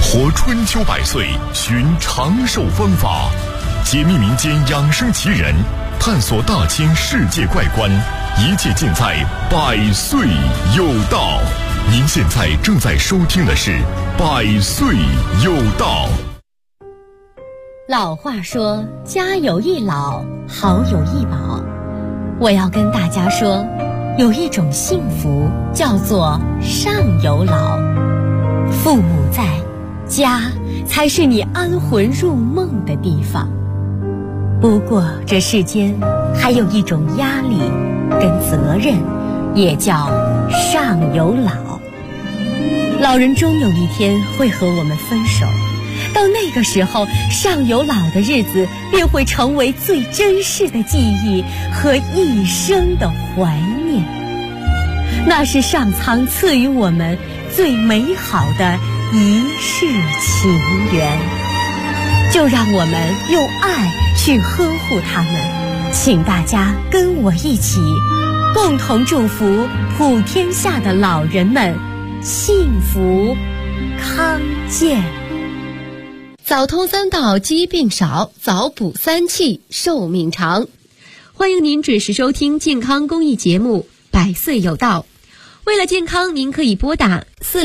活春秋百岁，寻长寿方法，解密民间养生奇人，探索大千世界怪观，一切尽在百岁有道。您现在正在收听的是百岁有道。 老话说，家有一老，好有一宝。我要跟大家说，有一种幸福叫做上有老。父母在，家才是你安魂入梦的地方。不过这世间还有一种压力跟责任，也叫上有老。老人终有一天会和我们分手，到那个时候，上有老的日子便会成为最珍视的记忆和一生的怀念。那是上苍赐予我们最美好的一世情缘，就让我们用爱去呵护他们。请大家跟我一起，共同祝福普天下的老人们幸福康健。早通三道，疾病少；早补三气，寿命长。欢迎您准时收听健康公益节目《百岁有道》。为了健康，您可以拨打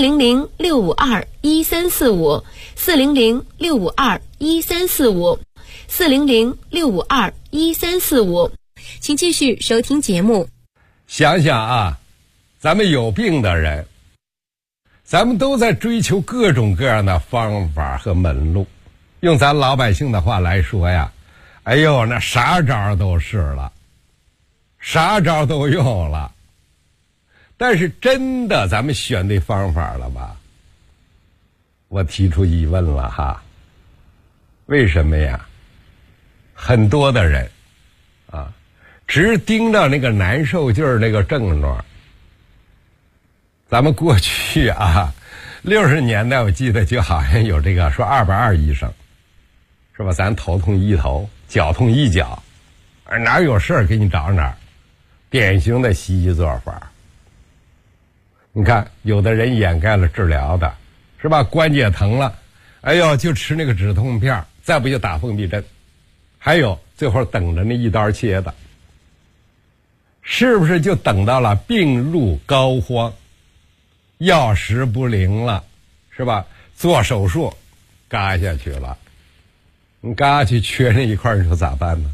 400-652-1345、400-652-1345、400-652-1345。请继续收听节目。 想想啊，咱们有病的人，咱们都在追求各种各样的方法和门路。用咱老百姓的话来说呀，哎呦，那啥招都试了，啥招都用了，但是真的咱们选对方法了吧？我提出疑问了哈。为什么呀？很多的人啊，只盯着那个难受劲儿那个症状。咱们过去啊，60年代我记得就好像有这个说220医生，是吧？咱头痛医头，脚痛医脚，哪有事儿给你找哪儿，典型的西医做法。你看，有的人掩盖了治疗的，是吧？关节疼了，哎呦，就吃那个止痛片，再不就打封闭针，还有最后等着那一刀切的，是不是就等到了病入膏肓，药食不灵了，是吧？做手术嘎下去了，你嘎下去缺那一块，你说咋办呢？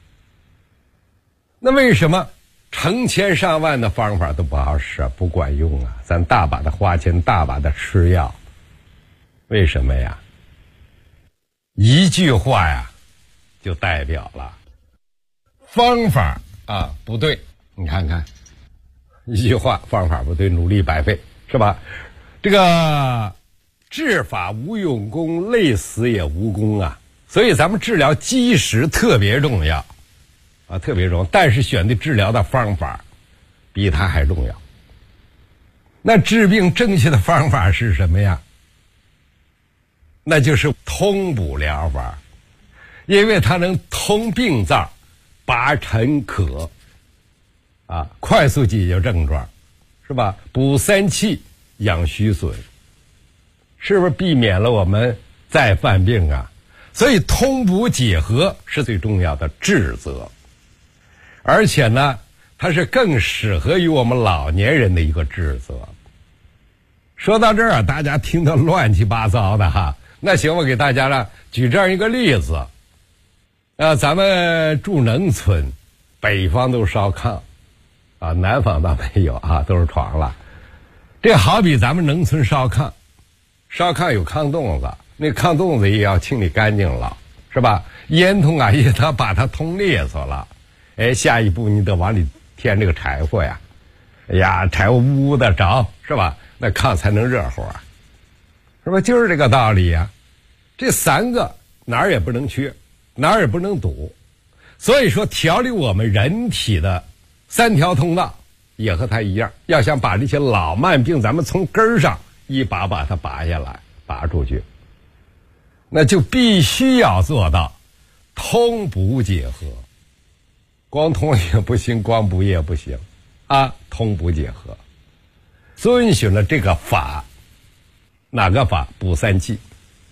那为什么成千上万的方法都不好使，不管用啊？咱大把的花钱，大把的吃药，为什么呀？一句话呀就代表了方法啊不对。你看看，一句话，方法不对，努力白费，是吧？这个治法无用功，累死也无功啊。所以咱们治疗基石特别重要啊，特别重要。但是选对治疗的方法比它还重要。那治病正确的方法是什么呀？那就是通补疗法，因为它能通病灶，拔沉渴啊，快速解决症状，是吧？补三气，养虚损，是不是避免了我们再犯病啊？所以通补结合是最重要的治则，而且呢，它是更适合于我们老年人的一个治则。说到这儿，大家听得乱七八糟的哈。那行，我给大家呢举这样一个例子。咱们住农村，北方都烧炕啊，南方倒没有啊，都是床了。这好比咱们农村烧炕，烧炕有炕洞子，那炕洞子也要清理干净了，是吧？烟囱啊也得把它通利索了。哎，下一步你得往里添这个柴火呀。哎呀，柴火呜呜的着，是吧？那炕才能热乎啊，是吧？就是这个道理呀。这三个哪儿也不能缺，哪儿也不能堵。所以说，调理我们人体的三条通道也和它一样，要想把这些老慢病咱们从根儿上一把把它拔下来，拔出去，那就必须要做到通补结合。光通也不行，光补也不行啊，通补结合，遵循了这个法。哪个法？补三气。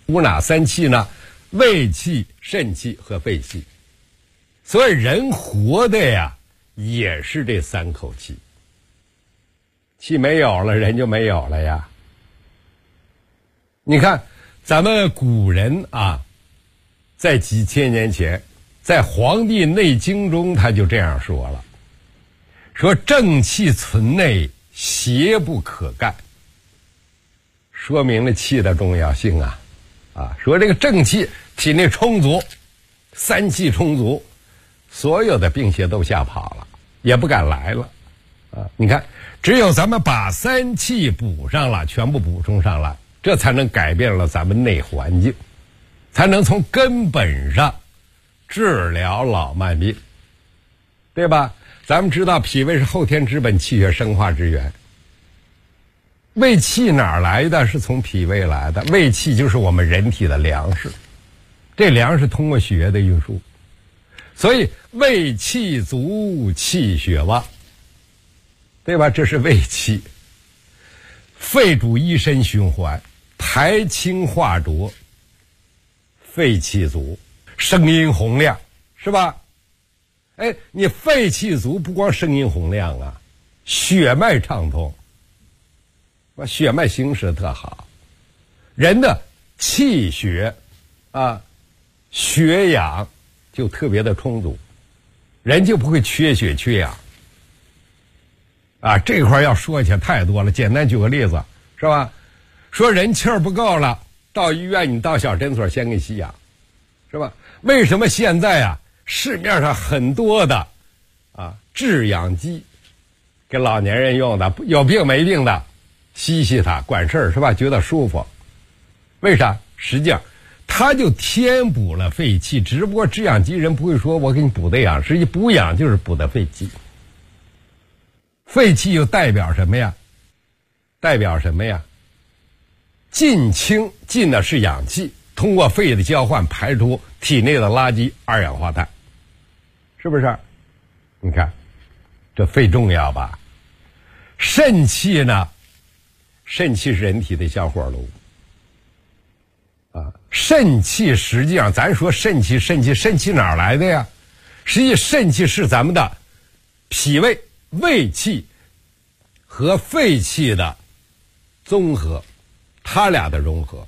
补哪三气呢？胃气、肾气和肺气。所以人活的呀，也是这三口气。气没有了，人就没有了呀。你看，咱们古人啊，在几千年前，在《黄帝内经》中，他就这样说了，说正气存内，邪不可干，说明了气的重要性啊。说这个正气体内充足，三气充足，所有的病邪都吓跑了，也不敢来了。你看，只有咱们把三气补上了，全部补充上了，这才能改变了咱们内环境，才能从根本上治疗老慢病，对吧？咱们知道脾胃是后天之本，气血生化之源。胃气哪儿来的？是从脾胃来的。胃气就是我们人体的粮食，这粮食通过血液的运输，所以胃气足，气血旺，对吧？这是胃气。肺主一身循环，排清化浊，肺气足，声音洪亮，是吧？你肺气足，不光声音洪亮啊，血脉畅通，血脉行驶特好，人的气血血氧就特别的充足，人就不会缺血缺氧。这块要说起来太多了，简单举个例子，是吧？说人气儿不够了，到医院你到小诊所先给吸氧，是吧？为什么现在市面上很多的制氧机给老年人用的，有病没病的吸吸它管事儿，是吧？觉得舒服。为啥？实际上它就填补了肺气，只不过制氧机人不会说我给你补的氧，实际补氧就是补的肺气。肺气又代表什么呀？进清，进的是氧气，通过肺的交换排出体内的垃圾二氧化碳，是不是？你看这肺重要吧？肾气呢？肾气是人体的小火炉肾气实际上咱说肾气哪儿来的呀？实际肾气是咱们的脾胃、胃气和肺气的综合，它俩的融合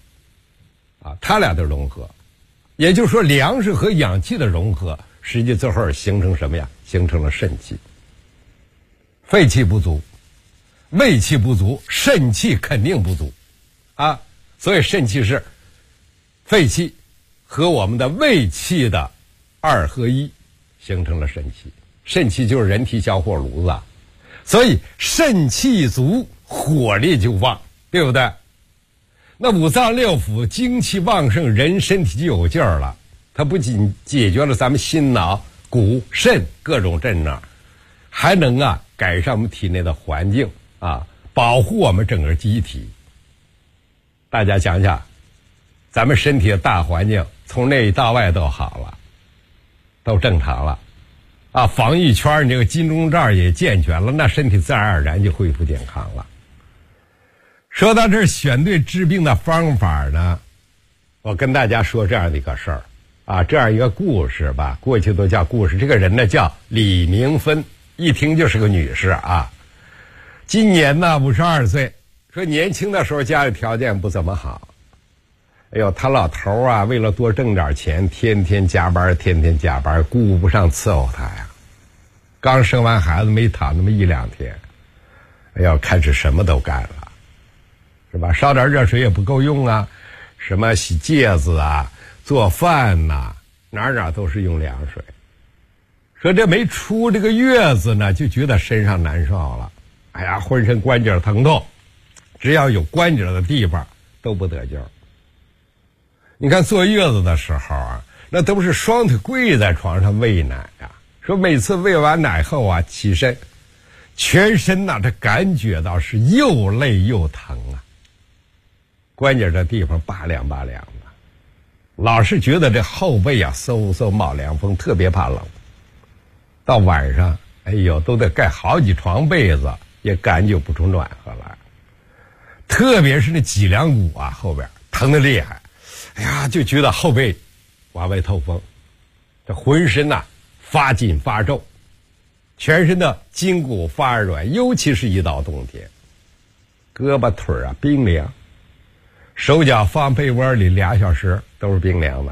也就是说粮食和氧气的融合，实际最后形成什么呀？形成了肾气。肺气不足，胃气不足，肾气肯定不足所以肾气是肺气和我们的胃气的二合一，形成了肾气。肾气就是人体小火炉子，所以肾气足，火力就旺，对不对？那五脏六腑精气旺盛，人身体就有劲儿了。它不仅解决了咱们心脑骨肾各种症状，还能改善我们体内的环境保护我们整个机体。大家想想，咱们身体的大环境从内到外都好了，都正常了防疫圈你这个金钟罩也健全了，那身体自然而然就恢复健康了。说到这儿，选对治病的方法呢，我跟大家说这样的一个事儿这样一个故事吧，过去都叫故事。这个人呢叫李明芬，一听就是个女士今年呢52岁，说年轻的时候家里条件不怎么好，他老头为了多挣点钱，天天加班，顾不上伺候他呀。刚生完孩子没躺那么一两天，开始什么都干了，是吧？烧点热水也不够用什么洗戒子做饭哪都是用凉水。说这没出这个月子呢，就觉得身上难受了，浑身关节疼痛，只要有关节的地方都不得劲儿。你看坐月子的时候那都是双腿跪在床上喂奶说每次喂完奶后起身，全身这感觉到是又累又疼关节这地方拔凉的，老是觉得这后背嗖嗖冒凉风，特别怕冷。到晚上都得盖好几床被子，也感觉不出暖和来。特别是那脊梁骨后边疼得厉害， 哎呀，就觉得后背往外透风，这浑身呐发紧发皱，全身的筋骨发软，尤其是一到冬天，胳膊腿啊冰凉，手脚放被窝里2小时都是冰凉的，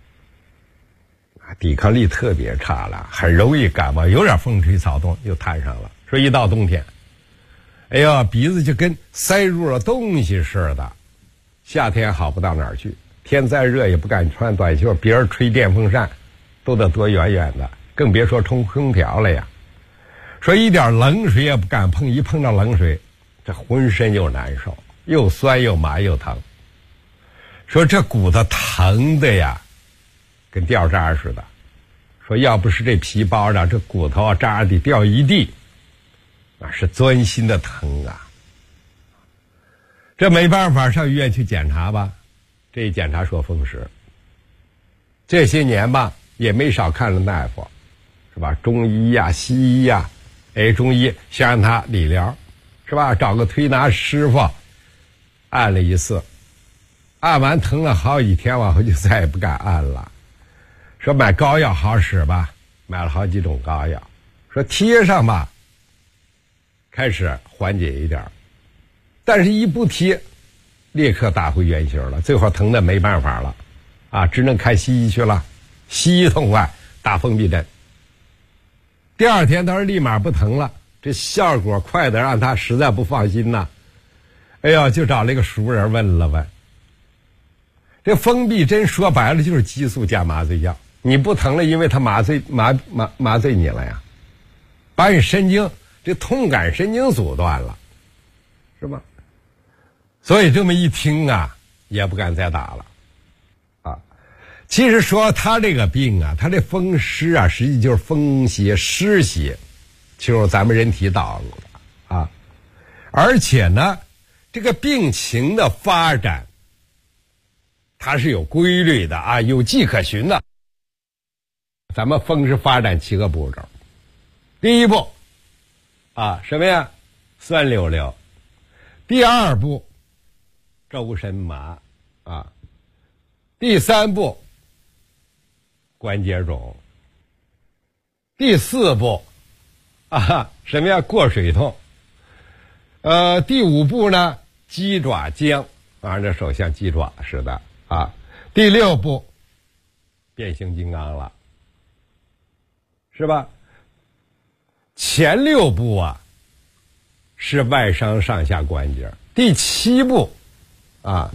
抵抗力特别差了，很容易感冒，有点风吹草动就摊上了。说一到冬天，哎呀，鼻子就跟塞入了东西似的，夏天好不到哪儿去，天再热也不敢穿短袖，别人吹电风扇都得躲远远的，更别说冲空调了呀。说一点冷水也不敢碰，一碰到冷水这浑身就难受，又酸又麻又疼。说这骨头疼的呀跟掉渣似的，说要不是这皮包着，这骨头啊渣得掉一地，那是钻心的疼啊。这没办法，上医院去检查吧，这一检查说风湿。这些年吧也没少看了大夫，是吧？中医呀西医呀，中医先让他理疗，是吧？找个推拿师傅按了一次，按完疼了好几天，往后就再也不敢按了。说买膏药好使吧，买了好几种膏药，说贴上吧开始缓解一点，但是一不贴立刻打回原形了，最后疼的没办法了啊，只能看西医去了。西医痛快，打封闭针。第二天他说立马不疼了，这效果快的让他实在不放心呐。哎呀，就找了一个熟人问了问，这封闭针说白了就是激素加麻醉药，你不疼了，因为它麻醉你了呀，把你神经这痛感神经阻断了，是吧？所以这么一听啊，也不敢再打了啊。其实说他这个病啊，他这风湿啊，实际就是风邪湿邪进入咱们人体道路的啊。而且呢，这个病情的发展它是有规律的啊，有迹可循的。咱们风湿发展7个步骤。第一步啊，什么呀？酸溜溜。第二步，周身麻啊。第三步，关节肿。第四步啊，什么呀？过水痛。第五步呢，鸡爪僵啊，这手像鸡爪似的啊。第六步，变形金刚了，是吧？前6步啊是外伤上下关节，第7步啊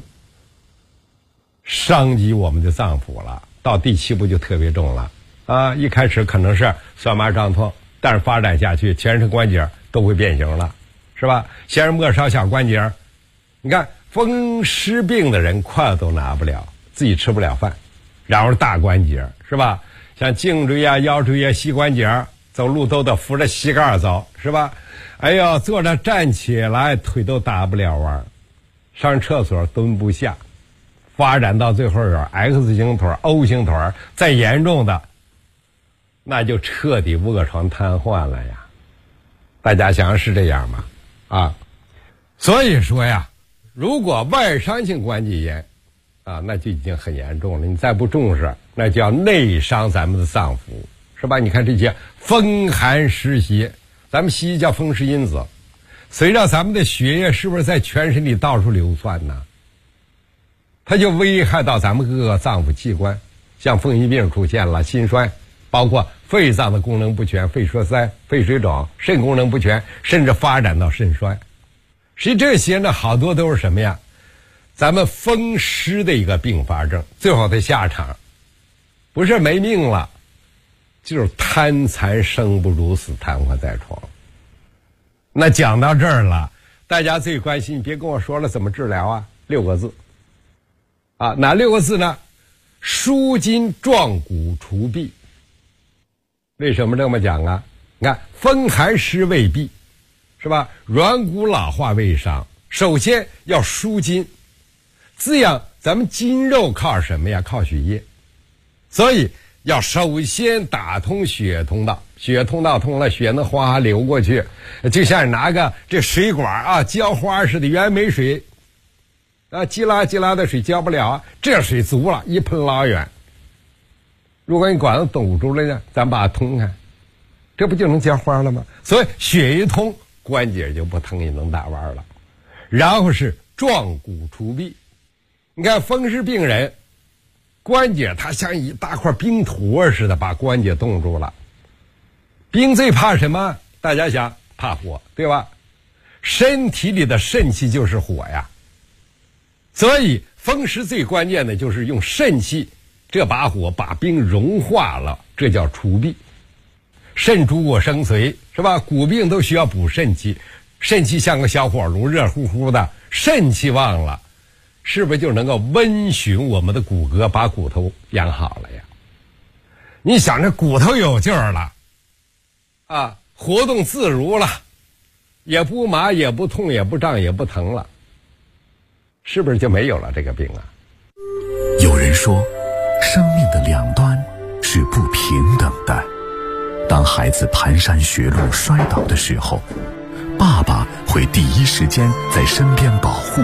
伤及我们的脏腑了，到第7步就特别重了啊！一开始可能是酸麻胀痛，但是发展下去，全身关节都会变形了，是吧？先是末梢小关节，你看风湿病的人筷子都拿不了，自己吃不了饭，然后是大关节，是吧？像颈椎呀、腰椎呀、膝关节，走路都得扶着膝盖走，是吧？哎呦，坐着站起来腿都打不了弯，上厕所蹲不下，发展到最后有 X 型腿、O 型腿，再严重的那就彻底卧床瘫痪了呀。大家想想是这样吗？啊，所以说呀，如果外伤性关节炎啊，那就已经很严重了，你再不重视，那叫内伤咱们的脏腑，是吧？你看这些风寒湿邪，咱们西医叫风湿因子，随着咱们的血液是不是在全身里到处流窜呢？它就危害到咱们各个脏腑器官，像风湿病出现了，心衰，包括肺脏的功能不全，肺栓塞、肺水肿，肾功能不全，甚至发展到肾衰。实际这些呢，好多都是什么呀？咱们风湿的一个并发症，最后的下场不是没命了，就是瘫残生不如死，瘫痪在床。那讲到这儿了，大家最关心，别跟我说了怎么治疗啊，6个字啊，哪6个字呢？舒筋壮骨除痹。为什么这么讲啊？你看风寒湿未痹，是吧？软骨老化未伤，首先要舒筋，滋养咱们筋肉靠什么呀？靠血液，所以要首先打通血通道，血通道通了，血能哗哗流过去，就像拿个这水管啊浇花似的，原没水啊，积拉的水浇不了啊，这水足了，一喷老远。如果你管子堵住了呢，咱把它通开，这不就能浇花了吗？所以血一通，关节就不疼，也能打弯了。然后是壮骨除痹，你看风湿病人关节它像一大块冰坨似的，把关节冻住了。冰最怕什么？大家想，怕火，对吧？身体里的肾气就是火呀，所以风湿最关键的就是用肾气这把火把冰融化了，这叫除痹。肾主我生髓，是吧？骨病都需要补肾气，肾气像个小火炉，热乎乎的，肾气旺了，是不是就能够温煦我们的骨骼，把骨头养好了呀？你想这骨头有劲儿了啊，活动自如了，也不麻也不痛也不胀也不疼了，是不是就没有了这个病啊？ 有人说，生命的两端是不平等的。当孩子蹒跚学路摔倒的时候，爸爸会第一时间在身边保护。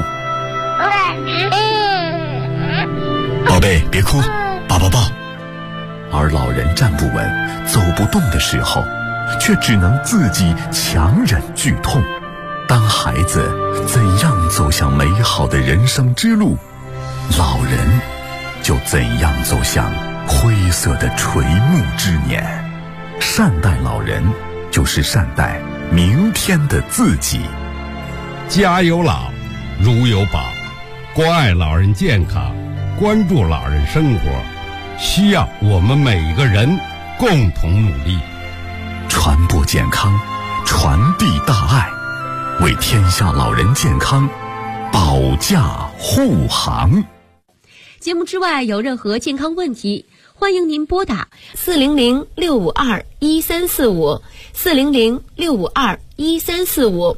宝贝，别哭，爸爸抱。而老人站不稳、走不动的时候，却只能自己强忍剧痛。当孩子怎样走向美好的人生之路，老人就怎样走向灰色的垂暮之年。善待老人，就是善待明天的自己。 家有老，如有宝，关爱老人健康，关注老人生活，需要我们每一个人共同努力， 传播健康，传递大爱，为天下老人健康保驾护航。 节目之外有任何健康问题，欢迎您拨打400-652-1345 400-652-1345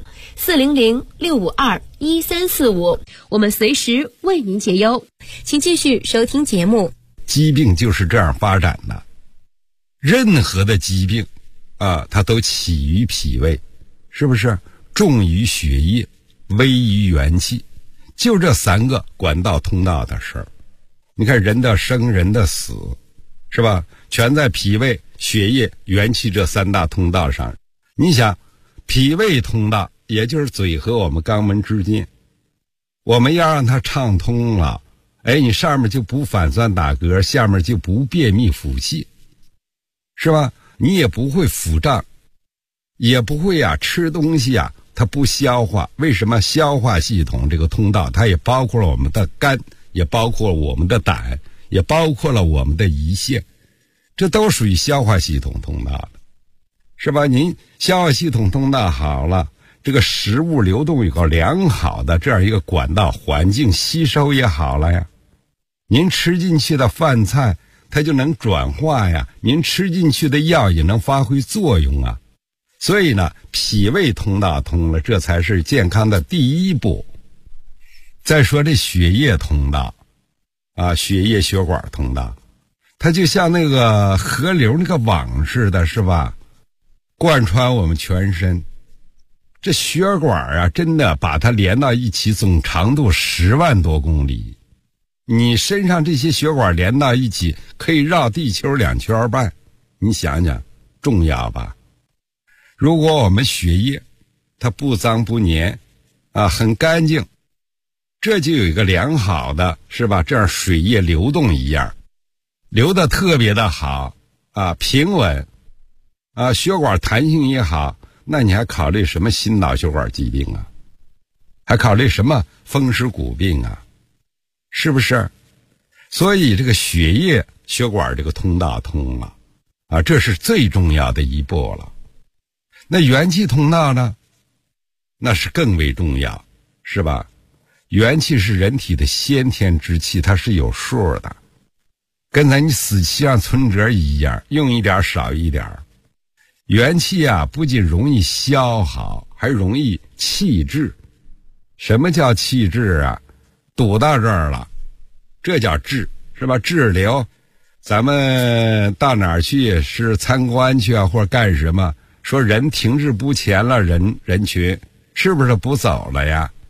400-652-1345，我们随时为您解忧。请继续收听节目。 疾病就是这样发展的，任何的疾病啊，它都起于脾胃，是不是？重于血液，微于元气，就这三个管道通道的事儿。你看人的生人的死，是吧？全在脾胃、血液、元气这三大通道上。你想，脾胃通道也就是嘴和我们肛门之间，我们要让它畅通了，哎，你上面就不反酸打嗝，下面就不便秘腹泻，是吧？你也不会腹胀，也不会吃东西它不消化。为什么？消化系统这个通道，它也包括了我们的肝，也包括我们的胆，也包括了我们的胰腺，这都属于消化系统通道的，是吧？您消化系统通道好了，这个食物流动以后良好的这样一个管道环境吸收也好了呀，您吃进去的饭菜它就能转化呀，您吃进去的药也能发挥作用啊。所以呢，脾胃通道通了，这才是健康的第一步。再说这血液通道血液血管通道，它就像那个河流那个网似的，是吧？贯穿我们全身。这血管真的把它连到一起，总长度10万多公里。你身上这些血管连到一起，可以绕地球2圈半。你想想，重要吧？如果我们血液它不脏不黏很干净，这就有一个良好的，是吧？这样水液流动一样，流得特别的好平稳血管弹性也好，那你还考虑什么心脑血管疾病还考虑什么风湿骨病是不是？所以这个血液血管这个通道通了这是最重要的一步了。那元气通道呢？那是更为重要，是吧？元气是人体的先天之气，它是有数的，跟咱你死气上存折一样，用一点少一点。元气不仅容易消耗，还容易气滞。什么叫气滞堵到这儿了，这叫滞，是吧？滞留。咱们到哪儿去，是参观去或者干什么，说人停滞不前了，人群是不是不走了呀？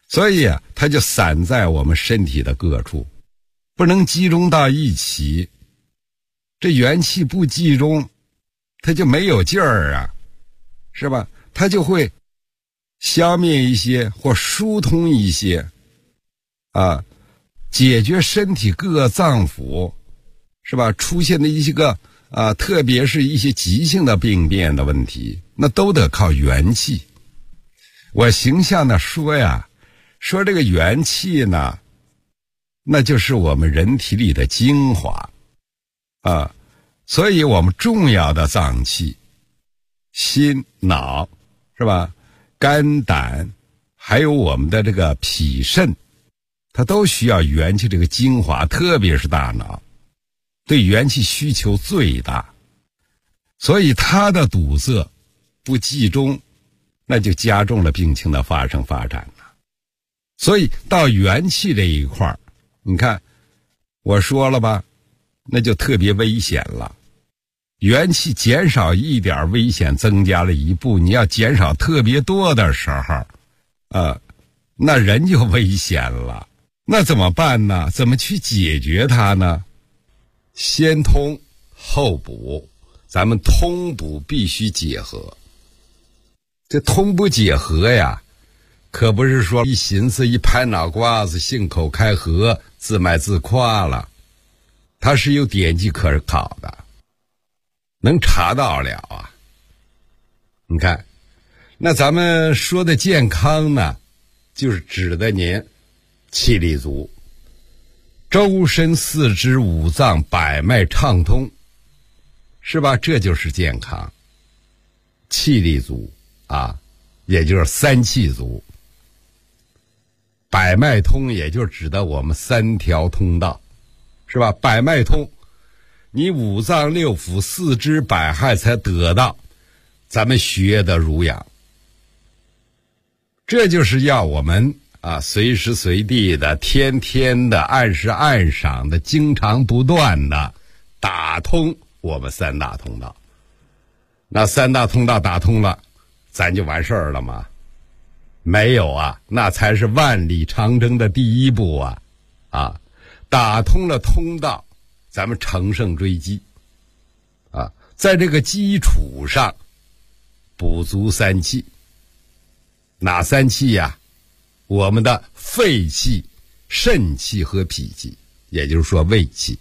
所以啊，它就散在我们身体的各处，不能集中到一起。这元气不集中，它就没有劲儿啊，是吧？它就会消灭一些或疏通一些啊，解决身体各个脏腑，是吧？出现的一些个特别是一些急性的病变的问题，那都得靠元气。我形象的说呀，说这个元气呢，那就是我们人体里的精华啊，所以我们重要的脏器，心、脑，是吧？肝、胆，还有我们的这个脾、肾，它都需要元气这个精华，特别是大脑，对元气需求最大，所以它的堵塞不集中，那就加重了病情的发生发展了。所以到元气这一块儿，你看我说了吧，那就特别危险了。元气减少一点，危险增加了一步，你要减少特别多的时候那人就危险了。那怎么办呢？怎么去解决它呢？先通后补，咱们通补必须结合。这通不结合呀，可不是说一寻思一拍脑瓜子信口开河自卖自夸了，它是有典籍可考的，能查到了啊。你看，那咱们说的健康呢，就是指的您气力足，周身四肢五脏百脉畅通，是吧？这就是健康。气力足啊，也就是三气足。百脉通也就指的我们三条通道，是吧？百脉通，你五脏六腑四肢百骸才得到咱们血的濡养。这就是要我们随时随地的天天的按时按赏的经常不断的打通我们三大通道。那三大通道打通了，咱就完事儿了吗？没有啊，那才是万里长征的第一步啊！打通了通道，咱们乘胜追击在这个基础上补足三气。哪三气呀？我们的肺气、肾气和脾气，也就是说胃气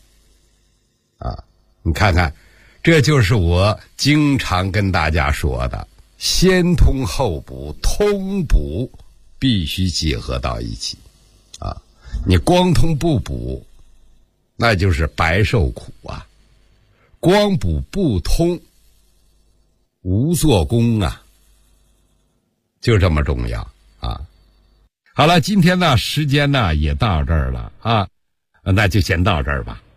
你看看，这就是我经常跟大家说的，先通后补，通补必须结合到一起你光通不补，那就是白受苦光补不通，无做功就这么重要好了，今天呢时间呢也到这儿了那就先到这儿吧。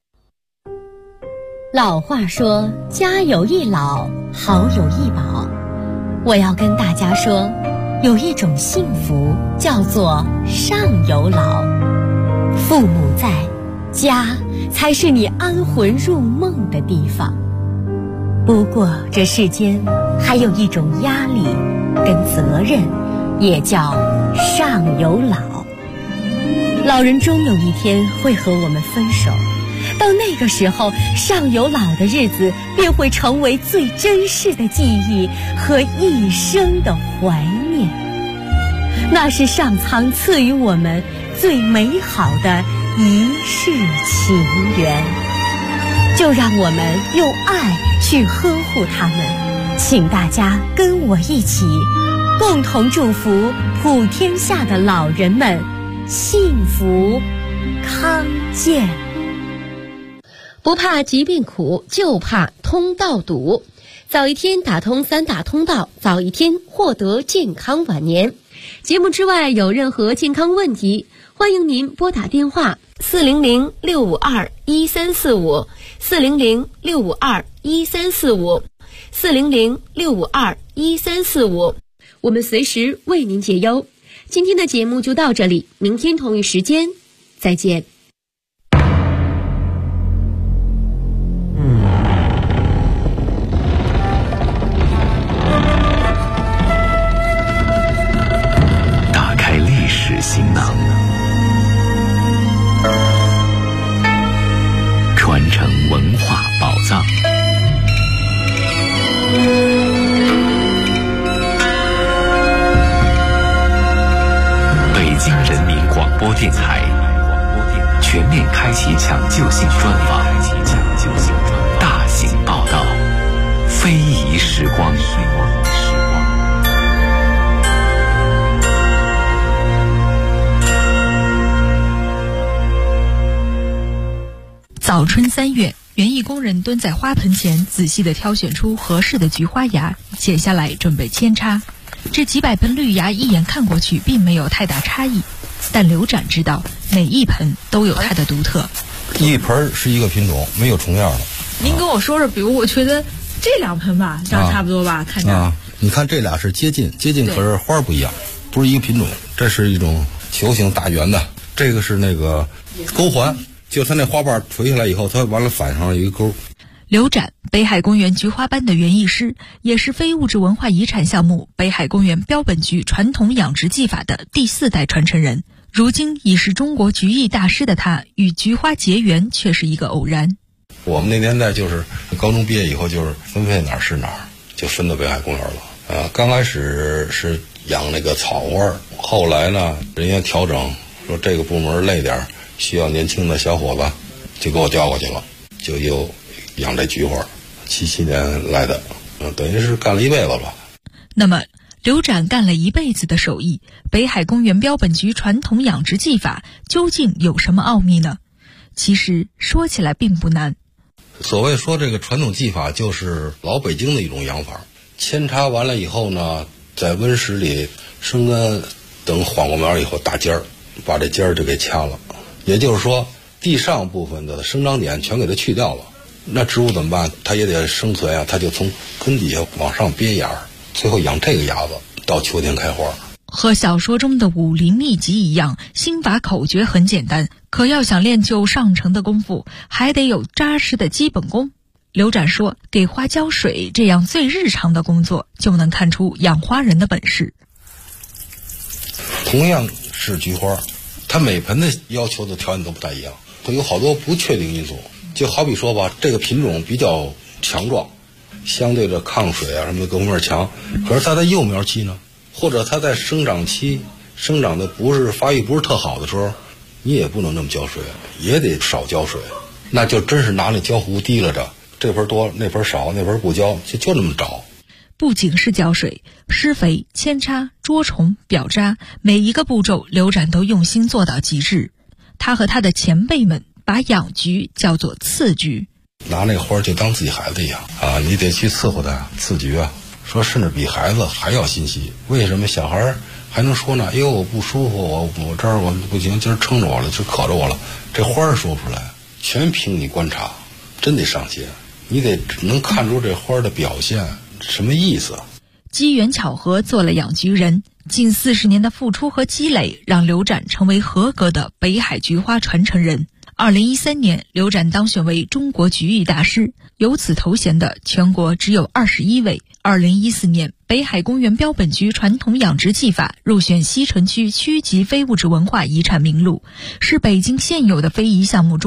老话说，家有一老，好有一宝。我要跟大家说，有一种幸福叫做上有老。父母在，家才是你安魂入梦的地方。不过这世间还有一种压力跟责任，也叫上有老。老人终有一天会和我们分手，到那个时候，上有老的日子便会成为最珍视的记忆和一生的怀念。那是上苍赐予我们最美好的一世情缘，就让我们用爱去呵护他们。请大家跟我一起，共同祝福普天下的老人们幸福康健。 不怕疾病苦，就怕通道堵。早一天打通三大通道，早一天获得健康晚年。节目之外有任何健康问题，欢迎您拨打电话400-652-1345 400-652-1345 400-652-1345，我们随时为您解忧。今天的节目就到这里，明天同一时间再见。 打开历播电台，全面开启抢救性专访，大型报道，非遗时光。 早春3月，园艺工人蹲在花盆前，仔细地挑选出合适的菊花芽，剪下来准备扦插。这几百盆绿芽一眼看过去并没有太大差异，但刘展知道每一盆都有它的独特。 一盆是一个品种，没有重样的。 您跟我说说，比如我觉得这2盆吧，长差不多吧，看着。 你看这俩是接近，可是花不一样，不是一个品种。这是一种球形大圆的，这个是那个钩环。就它那花瓣垂下来以后，它完了反上一个钩。 刘展，北海公园菊花班的园艺师，也是非物质文化遗产项目北海公园标本菊传统养殖技法的第4代传承人。如今已是中国菊艺大师的他，与菊花结缘却是一个偶然。 我们那年代就是高中毕业以后，就是分配哪儿是哪儿，就分到北海公园了。刚开始是养那个草花，后来呢，人家调整说这个部门累点，需要年轻的小伙子，就给我调过去了，就又养这菊花。77年来的，等于是干了一辈子了。 那么刘展干了一辈子的手艺，北海公园标本菊传统养殖技法究竟有什么奥秘呢？其实说起来并不难。 所谓说这个传统技法，就是老北京的一种养法。扦插完了以后呢，在温室里生根，等缓过苗以后打尖儿，把这尖儿就给掐了。也就是说，地上部分的生长点全给它去掉了。那植物怎么办？它也得生存啊，它就从根底下往上憋芽，最后养这个芽子，到秋天开花。 和小说中的武林秘籍一样，心法口诀很简单，可要想练就上乘的功夫，还得有扎实的基本功。刘展说，给花浇水这样最日常的工作，就能看出养花人的本事。 同样是菊花，它每盆的要求的条件都不太一样，它有好多不确定因素。就好比说吧，这个品种比较强壮，相对的抗水啊什么的各方面强，可是它在幼苗期呢，或者它在生长期生长的发育不是特好的时候，你也不能那么浇水，也得少浇水，那就真是拿那浇壶提拉着，这盆多那盆少，那盆不浇，就那么找。 不仅是浇水，施肥、扦插、捉虫、表扎，每一个步骤刘展都用心做到极致。他和他的前辈们把养菊叫做刺菊， 拿那个花就当自己孩子一样啊，你得去伺候它，刺菊啊，说甚至比孩子还要心细。为什么小孩还能说呢？哎呦，我不舒服，我这儿我不行，今儿撑着我了，就渴着我了。这花儿说不出来，全凭你观察，真得上心，你得能看出这花的表现什么意思。 机缘巧合做了养菊人，近40年的付出和积累，让刘展成为合格的北海菊花传承人。2013年，刘展当选为中国菊艺大师，有此头衔的全国只有21位。2014年，北海公园标本菊传统养殖技法入选西城区区级非物质文化遗产名录，是北京现有的非遗项目中